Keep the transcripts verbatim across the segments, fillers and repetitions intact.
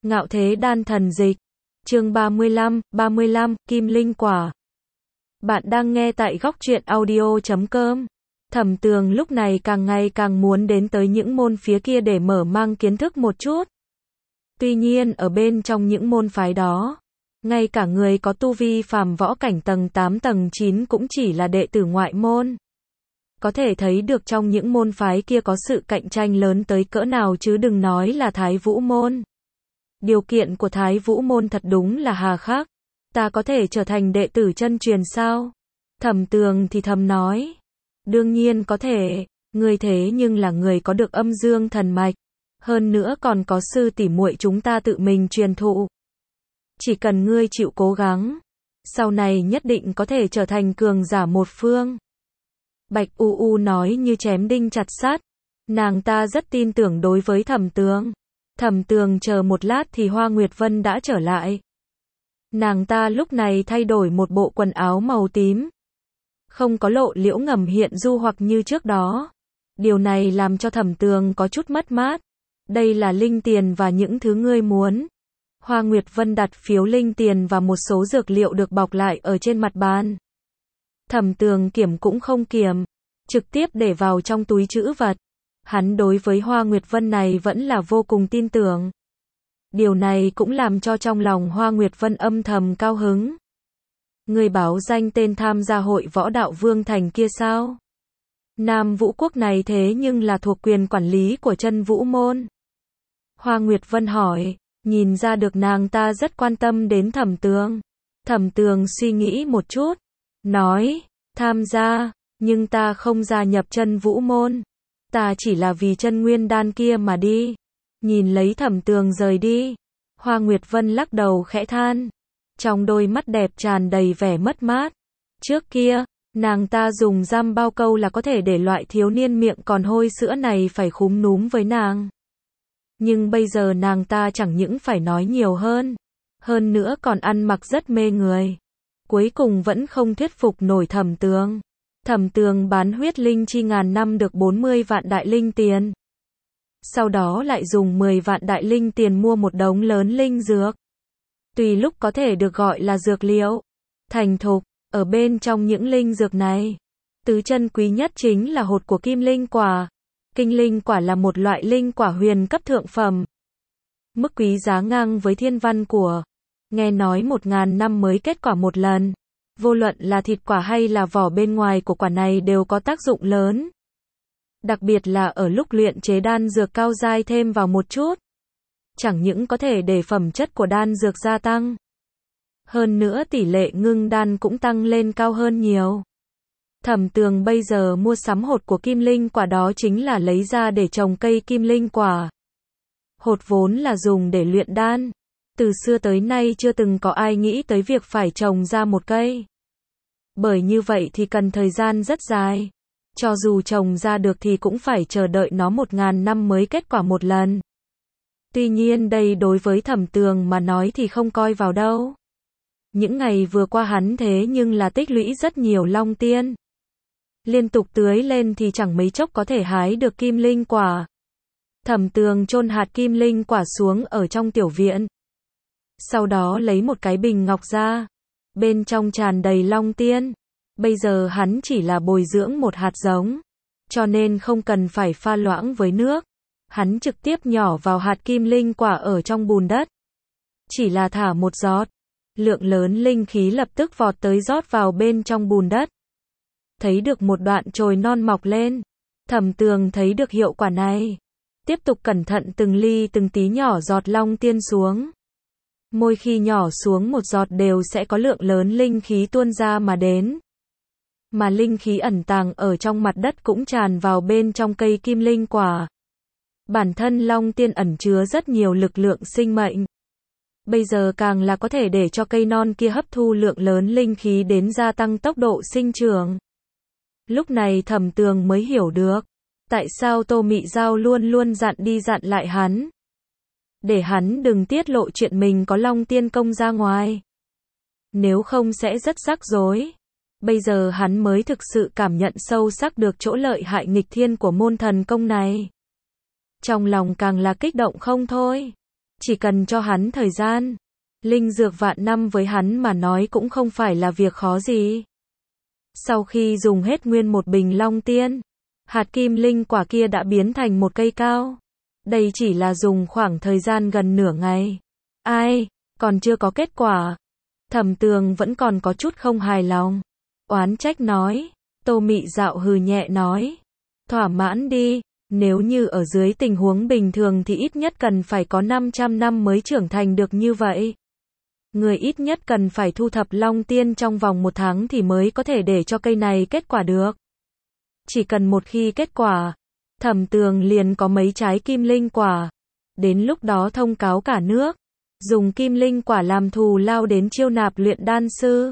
Ngạo thế đan thần dịch. Chương ba mươi lăm, ba mươi lăm, Kim Linh Quả. Bạn đang nghe tại góc truyện audio chấm com. Thẩm Tường lúc này càng ngày càng muốn đến tới những môn phía kia để mở mang kiến thức một chút. Tuy nhiên ở bên trong những môn phái đó, ngay cả người có tu vi phàm võ cảnh tầng tám tầng chín cũng chỉ là đệ tử ngoại môn. Có thể thấy được trong những môn phái kia có sự cạnh tranh lớn tới cỡ nào chứ đừng nói là Thái Vũ môn. Điều kiện của Thái Vũ môn thật đúng là hà khắc. Ta có thể trở thành đệ tử chân truyền sao? Thẩm Tường thì thầm nói. Đương nhiên có thể, ngươi thế nhưng là người có được âm dương thần mạch. Hơn nữa còn có sư tỷ muội chúng ta tự mình truyền thụ. Chỉ cần ngươi chịu cố gắng, sau này nhất định có thể trở thành cường giả một phương. Bạch U U nói như chém đinh chặt sắt. Nàng ta rất tin tưởng đối với Thẩm Tường. Thẩm Tường chờ một lát thì Hoa Nguyệt Vân đã trở lại. Nàng ta lúc này thay đổi một bộ quần áo màu tím. Không có lộ liễu ngầm hiện du hoặc như trước đó. Điều này làm cho Thẩm Tường có chút mất mát. Đây là linh tiền và những thứ ngươi muốn. Hoa Nguyệt Vân đặt phiếu linh tiền và một số dược liệu được bọc lại ở trên mặt bàn. Thẩm Tường kiểm cũng không kiểm, trực tiếp để vào trong túi trữ vật. Hắn đối với Hoa Nguyệt Vân này vẫn là vô cùng tin tưởng. Điều này cũng làm cho trong lòng Hoa Nguyệt Vân âm thầm cao hứng. Người báo danh tên tham gia hội võ đạo Vương Thành kia sao? Nam Vũ Quốc này thế nhưng là thuộc quyền quản lý của Chân Vũ môn. Hoa Nguyệt Vân hỏi, nhìn ra được nàng ta rất quan tâm đến Thẩm Tường. Thẩm Tường suy nghĩ một chút, nói, tham gia, nhưng ta không gia nhập Chân Vũ môn. Ta chỉ là vì chân nguyên đan kia mà đi. Nhìn lấy Thẩm Tường rời đi, Hoa Nguyệt Vân lắc đầu khẽ than. Trong đôi mắt đẹp tràn đầy vẻ mất mát. Trước kia, nàng ta dùng giam bao câu là có thể để loại thiếu niên miệng còn hôi sữa này phải khúm núm với nàng. Nhưng bây giờ nàng ta chẳng những phải nói nhiều hơn. Hơn nữa còn ăn mặc rất mê người. Cuối cùng vẫn không thuyết phục nổi Thẩm Tường. Thẩm Tường bán huyết linh chi ngàn năm được bốn mươi vạn đại linh tiền. Sau đó lại dùng mười vạn đại linh tiền mua một đống lớn linh dược. Tùy lúc có thể được gọi là dược liệu. Thành thục, ở bên trong những linh dược này, tứ chân quý nhất chính là hột của Kim Linh Quả. Kinh Linh Quả là một loại linh quả huyền cấp thượng phẩm. Mức quý giá ngang với thiên văn của. Nghe nói một ngàn năm mới kết quả một lần. Vô luận là thịt quả hay là vỏ bên ngoài của quả này đều có tác dụng lớn. Đặc biệt là ở lúc luyện chế đan dược cao giai thêm vào một chút. Chẳng những có thể để phẩm chất của đan dược gia tăng. Hơn nữa tỷ lệ ngưng đan cũng tăng lên cao hơn nhiều. Thẩm Tường bây giờ mua sắm hột của Kim Linh Quả đó chính là lấy ra để trồng cây Kim Linh Quả. Hột vốn là dùng để luyện đan. Từ xưa tới nay chưa từng có ai nghĩ tới việc phải trồng ra một cây. Bởi như vậy thì cần thời gian rất dài. Cho dù trồng ra được thì cũng phải chờ đợi nó một ngàn năm mới kết quả một lần. Tuy nhiên đây đối với Thẩm Tường mà nói thì không coi vào đâu. Những ngày vừa qua hắn thế nhưng là tích lũy rất nhiều long tiên. Liên tục tưới lên thì chẳng mấy chốc có thể hái được Kim Linh Quả. Thẩm Tường chôn hạt Kim Linh Quả xuống ở trong tiểu viện. Sau đó lấy một cái bình ngọc ra. Bên trong tràn đầy long tiên. Bây giờ hắn chỉ là bồi dưỡng một hạt giống. Cho nên không cần phải pha loãng với nước. Hắn trực tiếp nhỏ vào hạt Kim Linh Quả ở trong bùn đất. Chỉ là thả một giọt. Lượng lớn linh khí lập tức vọt tới rót vào bên trong bùn đất. Thấy được một đoạn chồi non mọc lên. Thẩm Tường thấy được hiệu quả này. Tiếp tục cẩn thận từng ly từng tí nhỏ giọt long tiên xuống. Mỗi khi nhỏ xuống một giọt đều sẽ có lượng lớn linh khí tuôn ra mà đến. Mà linh khí ẩn tàng ở trong mặt đất cũng tràn vào bên trong cây Kim Linh Quả. Bản thân long tiên ẩn chứa rất nhiều lực lượng sinh mệnh. Bây giờ càng là có thể để cho cây non kia hấp thu lượng lớn linh khí đến gia tăng tốc độ sinh trưởng. Lúc này Thẩm Tường mới hiểu được. Tại sao Tô Mị Giao luôn luôn dặn đi dặn lại hắn. Để hắn đừng tiết lộ chuyện mình có long tiên công ra ngoài. Nếu không sẽ rất rắc rối. Bây giờ hắn mới thực sự cảm nhận sâu sắc được chỗ lợi hại nghịch thiên của môn thần công này. Trong lòng càng là kích động không thôi. Chỉ cần cho hắn thời gian. Linh dược vạn năm với hắn mà nói cũng không phải là việc khó gì. Sau khi dùng hết nguyên một bình long tiên, hạt kim linh quả kia đã biến thành một cây cao. Đây chỉ là dùng khoảng thời gian gần nửa ngày. Ai, còn chưa có kết quả. Thẩm Tường vẫn còn có chút không hài lòng. Oán trách nói. Tô Mị Dạo hừ nhẹ nói. Thỏa mãn đi, nếu như ở dưới tình huống bình thường thì ít nhất cần phải có năm trăm năm mới trưởng thành được như vậy. Người ít nhất cần phải thu thập long tiên trong vòng một tháng thì mới có thể để cho cây này kết quả được. Chỉ cần một khi kết quả, Thẩm Tường liền có mấy trái kim linh quả. Đến lúc đó thông cáo cả nước, dùng kim linh quả làm thù lao đến chiêu nạp luyện đan sư.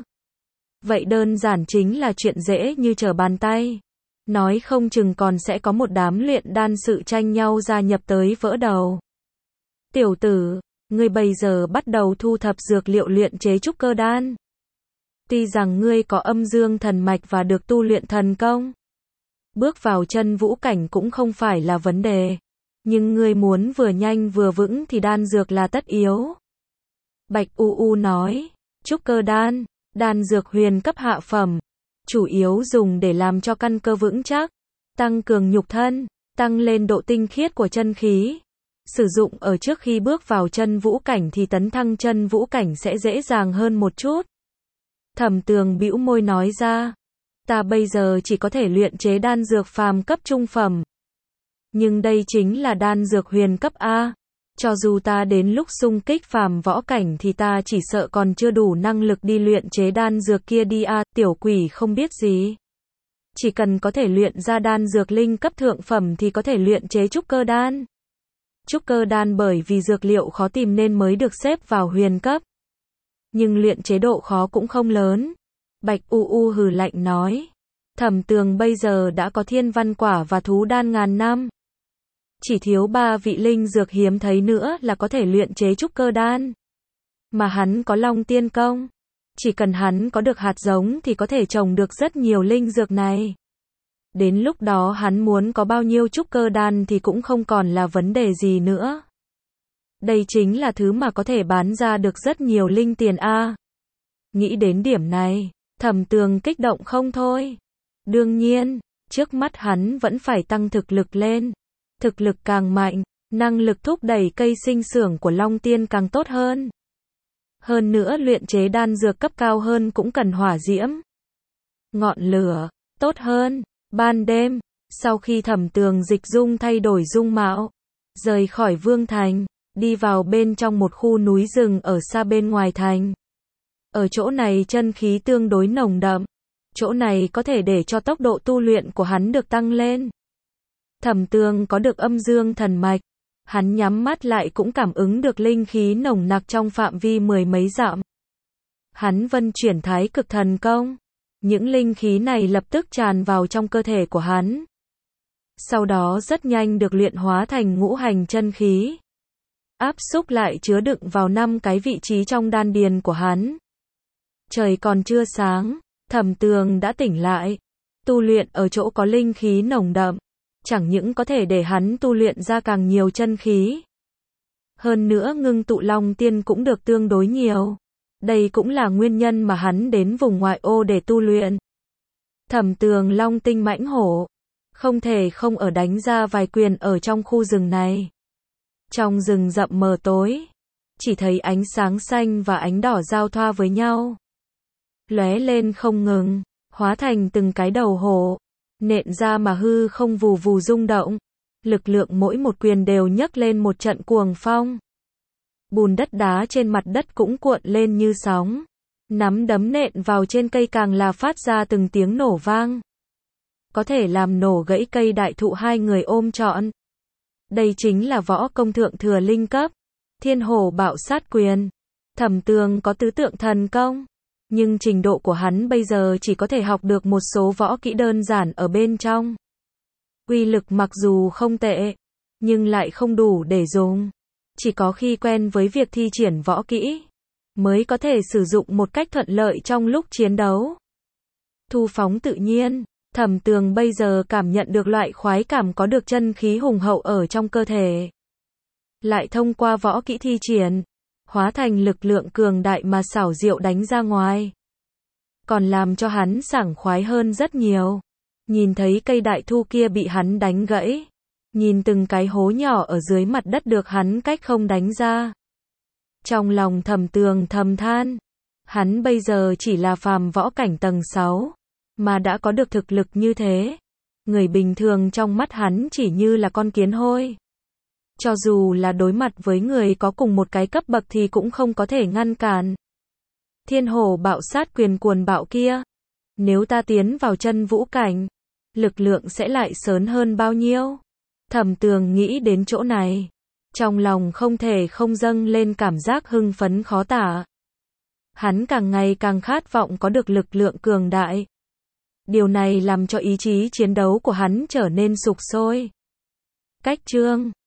Vậy đơn giản chính là chuyện dễ như trở bàn tay. Nói không chừng còn sẽ có một đám luyện đan sự tranh nhau gia nhập tới vỡ đầu. Tiểu tử, ngươi bây giờ bắt đầu thu thập dược liệu luyện chế trúc cơ đan. Tuy rằng ngươi có âm dương thần mạch và được tu luyện thần công, bước vào chân vũ cảnh cũng không phải là vấn đề. Nhưng ngươi muốn vừa nhanh vừa vững thì đan dược là tất yếu. Bạch U U nói, trúc cơ đan, đan dược huyền cấp hạ phẩm, chủ yếu dùng để làm cho căn cơ vững chắc, tăng cường nhục thân, tăng lên độ tinh khiết của chân khí. Sử dụng ở trước khi bước vào chân vũ cảnh thì tấn thăng chân vũ cảnh sẽ dễ dàng hơn một chút. Thẩm Tường bĩu môi nói ra, ta bây giờ chỉ có thể luyện chế đan dược phàm cấp trung phẩm. Nhưng đây chính là đan dược huyền cấp A. Cho dù ta đến lúc xung kích phàm võ cảnh thì ta chỉ sợ còn chưa đủ năng lực đi luyện chế đan dược kia đi a, tiểu quỷ không biết gì. Chỉ cần có thể luyện ra đan dược linh cấp thượng phẩm thì có thể luyện chế trúc cơ đan. Trúc cơ đan bởi vì dược liệu khó tìm nên mới được xếp vào huyền cấp. Nhưng luyện chế độ khó cũng không lớn. Bạch U U hừ lạnh nói. Thẩm Tường bây giờ đã có thiên văn quả và thú đan ngàn năm. Chỉ thiếu ba vị linh dược hiếm thấy nữa là có thể luyện chế trúc cơ đan. Mà hắn có long tiên công. Chỉ cần hắn có được hạt giống thì có thể trồng được rất nhiều linh dược này. Đến lúc đó hắn muốn có bao nhiêu trúc cơ đan thì cũng không còn là vấn đề gì nữa. Đây chính là thứ mà có thể bán ra được rất nhiều linh tiền a. Nghĩ đến điểm này, Thẩm Tường kích động không thôi. Đương nhiên, trước mắt hắn vẫn phải tăng thực lực lên. Thực lực càng mạnh, năng lực thúc đẩy cây sinh trưởng của Long Tiên càng tốt hơn. Hơn nữa luyện chế đan dược cấp cao hơn cũng cần hỏa diễm, ngọn lửa, tốt hơn. Ban đêm, sau khi Thẩm Tường dịch dung thay đổi dung mạo, rời khỏi Vương Thành, đi vào bên trong một khu núi rừng ở xa bên ngoài thành. Ở chỗ này chân khí tương đối nồng đậm, chỗ này có thể để cho tốc độ tu luyện của hắn được tăng lên. Thẩm Tường có được âm dương thần mạch, hắn nhắm mắt lại cũng cảm ứng được linh khí nồng nặc trong phạm vi mười mấy dặm. Hắn vân chuyển thái cực thần công, những linh khí này lập tức tràn vào trong cơ thể của hắn. Sau đó rất nhanh được luyện hóa thành ngũ hành chân khí, áp xúc lại chứa đựng vào năm cái vị trí trong đan điền của hắn. Trời còn chưa sáng, Thẩm Tường đã tỉnh lại. Tu luyện ở chỗ có linh khí nồng đậm, chẳng những có thể để hắn tu luyện ra càng nhiều chân khí. Hơn nữa ngưng tụ long tiên cũng được tương đối nhiều. Đây cũng là nguyên nhân mà hắn đến vùng ngoại ô để tu luyện. Thẩm Tường long tinh mãnh hổ, không thể không ở đánh ra vài quyền ở trong khu rừng này. Trong rừng rậm mờ tối, chỉ thấy ánh sáng xanh và ánh đỏ giao thoa với nhau, lóe lên không ngừng, hóa thành từng cái đầu hổ, nện ra mà hư không vù vù rung động. Lực lượng mỗi một quyền đều nhấc lên một trận cuồng phong. Bùn đất đá trên mặt đất cũng cuộn lên như sóng. Nắm đấm nện vào trên cây càng là phát ra từng tiếng nổ vang. Có thể làm nổ gãy cây đại thụ hai người ôm trọn. Đây chính là võ công thượng thừa linh cấp, thiên hổ bạo sát quyền. Thẩm Tường có tứ tượng thần công, nhưng trình độ của hắn bây giờ chỉ có thể học được một số võ kỹ đơn giản ở bên trong. Uy lực mặc dù không tệ, nhưng lại không đủ để dùng. Chỉ có khi quen với việc thi triển võ kỹ, mới có thể sử dụng một cách thuận lợi trong lúc chiến đấu. Thu phóng tự nhiên, Thẩm Tường bây giờ cảm nhận được loại khoái cảm có được chân khí hùng hậu ở trong cơ thể. lại thông qua võ kỹ thi triển, hóa thành lực lượng cường đại mà xảo diệu đánh ra ngoài. Còn làm cho hắn sảng khoái hơn rất nhiều. Nhìn thấy cây đại thụ kia bị hắn đánh gãy, nhìn từng cái hố nhỏ ở dưới mặt đất được hắn cách không đánh ra. Trong lòng Thẩm Tường thầm than, hắn bây giờ chỉ là phàm võ cảnh tầng sáu, mà đã có được thực lực như thế. Người bình thường trong mắt hắn chỉ như là con kiến hôi. Cho dù là đối mặt với người có cùng một cái cấp bậc thì cũng không có thể ngăn cản. Thiên hổ bạo sát quyền cuồn bạo kia, nếu ta tiến vào chân vũ cảnh, lực lượng sẽ lại sớn hơn bao nhiêu? Thẩm Tường nghĩ đến chỗ này, trong lòng không thể không dâng lên cảm giác hưng phấn khó tả. Hắn càng ngày càng khát vọng có được lực lượng cường đại. Điều này làm cho ý chí chiến đấu của hắn trở nên sục sôi. Cách chương